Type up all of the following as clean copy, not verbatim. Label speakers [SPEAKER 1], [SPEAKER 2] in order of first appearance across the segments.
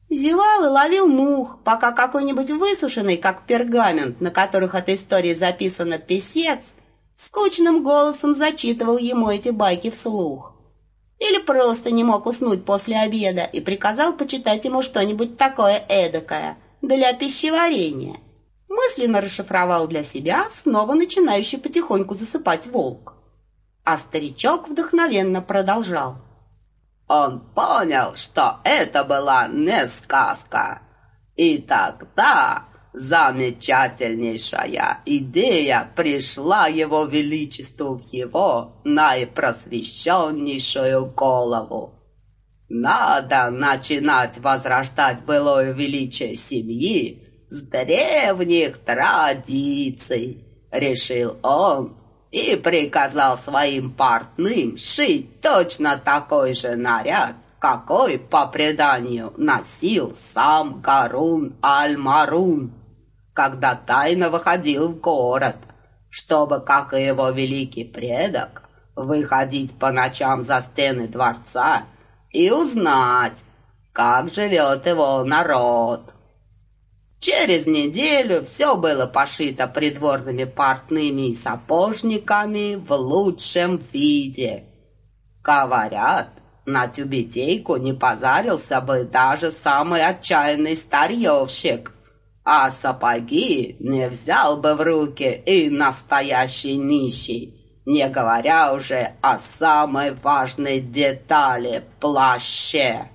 [SPEAKER 1] Зевал и ловил мух, пока какой-нибудь высушенный, как пергамент, на которых эта история записана, писец, скучным голосом зачитывал ему эти байки вслух. Или просто не мог уснуть после обеда и приказал почитать ему что-нибудь такое эдакое для пищеварения. Мысленно расшифровал для себя снова начинающий потихоньку засыпать волк. А старичок вдохновенно продолжал.
[SPEAKER 2] Он понял, что это была не сказка. И тогда замечательнейшая идея пришла его величеству в его наипросвещеннейшую голову. Надо начинать возрождать былое величие семьи с древних традиций, решил он. И приказал своим портным шить точно такой же наряд, какой, по преданию, носил сам Гарун аль-Марун, когда тайно выходил в город, чтобы, как и его великий предок, выходить по ночам за стены дворца и узнать, как живет его народ. Через неделю все было пошито придворными портными и сапожниками в лучшем виде. Говорят, на тюбетейку не позарился бы даже самый отчаянный старьевщик, а сапоги не взял бы в руки и настоящий нищий, не говоря уже о самой важной детали — плаще.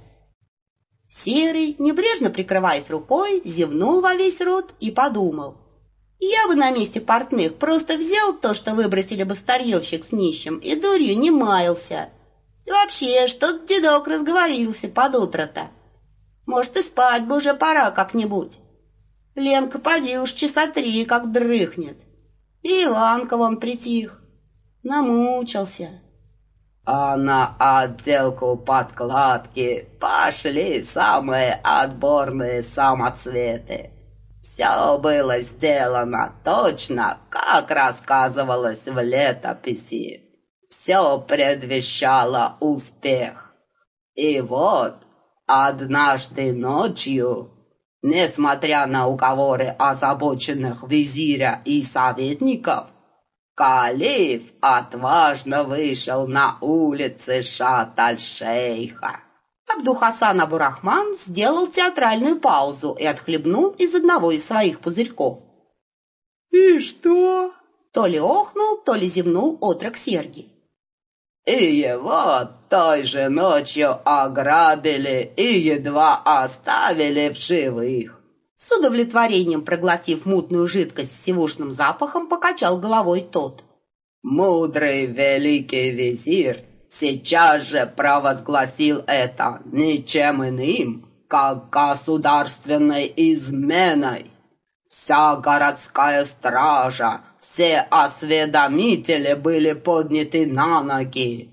[SPEAKER 1] Серый, небрежно прикрываясь рукой, зевнул во весь рот и подумал. Я бы на месте портных просто взял то, что выбросили бы старьевщик с нищим, и дурью не маялся. И вообще, что-то дедок разговорился под утро-то. Может, и спать бы уже пора как-нибудь. Ленка поди уж часа 3 как дрыхнет. И Иванка вон притих. Намучился.
[SPEAKER 2] А на отделку подкладки пошли самые отборные самоцветы. Все было сделано точно, как рассказывалось в летописи. Все предвещало успех. И вот однажды ночью, несмотря на уговоры озабоченных визиря и советников, калиф отважно вышел на улицы Шат-аль-Шейха.
[SPEAKER 1] Абдул-Хасан Абу-Рахман сделал театральную паузу и отхлебнул из одного из своих пузырьков.
[SPEAKER 3] «И что?»
[SPEAKER 1] То ли охнул, то ли зевнул отрок Сергий.
[SPEAKER 2] И его той же ночью ограбили и едва оставили в живых.
[SPEAKER 1] С удовлетворением проглотив мутную жидкость с сивушным запахом, покачал головой тот.
[SPEAKER 2] Мудрый великий визирь сейчас же провозгласил это ничем иным, как государственной изменой. Вся городская стража, все осведомители были подняты на ноги.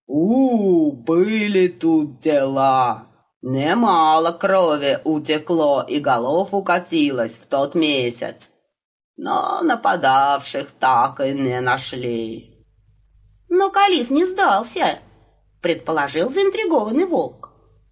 [SPEAKER 2] Были тут дела. Немало крови утекло и голов укатилось в тот месяц, но нападавших так и не нашли.
[SPEAKER 1] Но калиф не сдался, предположил заинтригованный волк.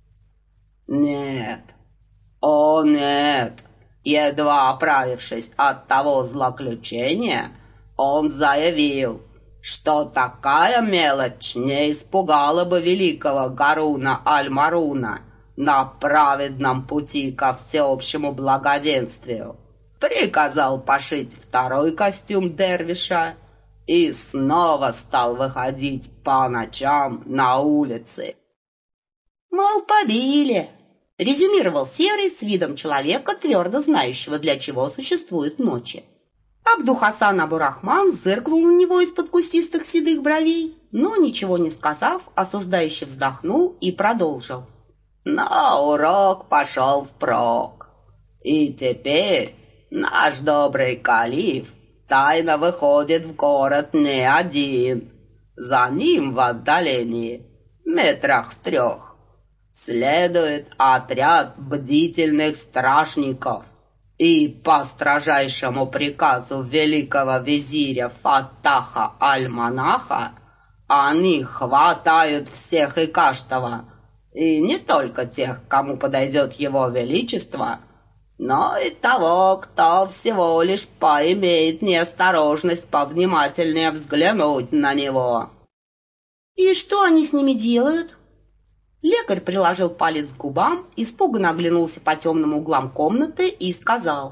[SPEAKER 2] Нет, о нет, едва оправившись от того злоключения, он заявил, что такая мелочь не испугала бы великого Гаруна аль-Маруна на праведном пути ко всеобщему благоденствию. Приказал пошить второй костюм дервиша и снова стал выходить по ночам на улицы.
[SPEAKER 1] «Мол, побили», — резюмировал Серый с видом человека, твердо знающего, для чего существуют ночи. Абдул-Хасан Абу-Рахман зыркнул на него из-под кустистых седых бровей, но, ничего не сказав, осуждающе вздохнул и продолжил.
[SPEAKER 2] Но урок пошел впрок. И теперь наш добрый калиф тайно выходит в город не один. За ним в отдалении, метрах в 3, следует отряд бдительных стражников. И по строжайшему приказу великого визиря Фаттаха аль-Манаха они хватают всех и каждого, И не только тех, кому подойдет его величество, но и того, кто всего лишь поимеет неосторожность повнимательнее взглянуть на него».
[SPEAKER 1] «И что они с ними делают?» Лекарь приложил палец к губам, испуганно оглянулся по темным углам комнаты и сказал: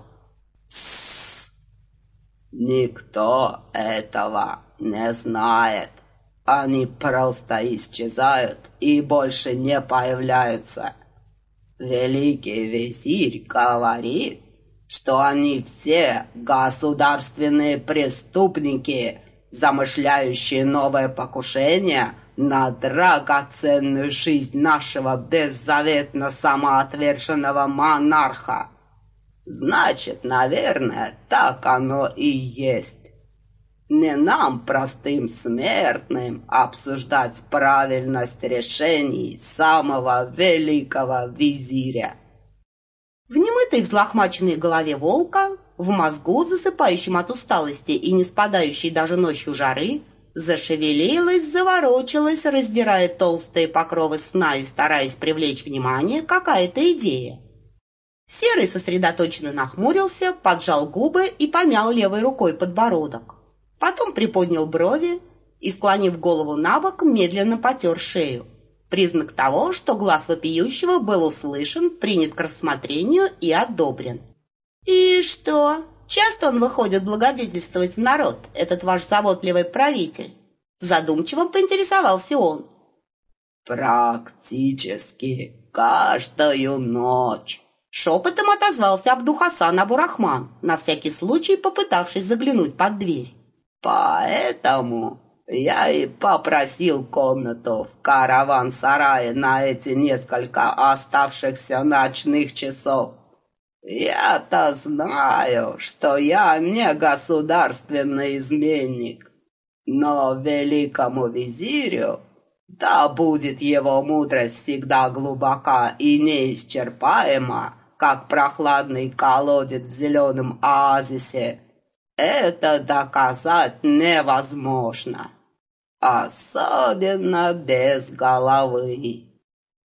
[SPEAKER 2] «Никто этого не знает. Они просто исчезают и больше не появляются. Великий визирь говорит, что они все государственные преступники, замышляющие новое покушение на драгоценную жизнь нашего беззаветно самоотверженного монарха. Значит, наверное, так оно и есть. Не нам, простым смертным, обсуждать правильность решений самого великого визиря».
[SPEAKER 1] В немытой взлохмаченной голове волка, в мозгу, засыпающем от усталости и не спадающей даже ночью жары, зашевелилась, заворочилась, раздирая толстые покровы сна и стараясь привлечь внимание, какая-то идея. Серый сосредоточенно нахмурился, поджал губы и помял левой рукой подбородок. Потом приподнял брови и, склонив голову набок, медленно потер шею. Признак того, что глаз вопиющего был услышан, принят к рассмотрению и одобрен. «И что, часто он выходит благодетельствовать в народ, этот ваш заботливый правитель?» Задумчиво поинтересовался он.
[SPEAKER 2] «Практически каждую ночь»,
[SPEAKER 1] — шепотом отозвался Абдухасан Абурахман, на всякий случай попытавшись заглянуть под дверь.
[SPEAKER 2] «Поэтому я и попросил комнату в караван-сарае на эти несколько оставшихся ночных часов. Я-то знаю, что я не государственный изменник, но великому визирю, да будет его мудрость всегда глубока и неисчерпаема, как прохладный колодец в зеленом оазисе, это доказать невозможно, особенно без головы».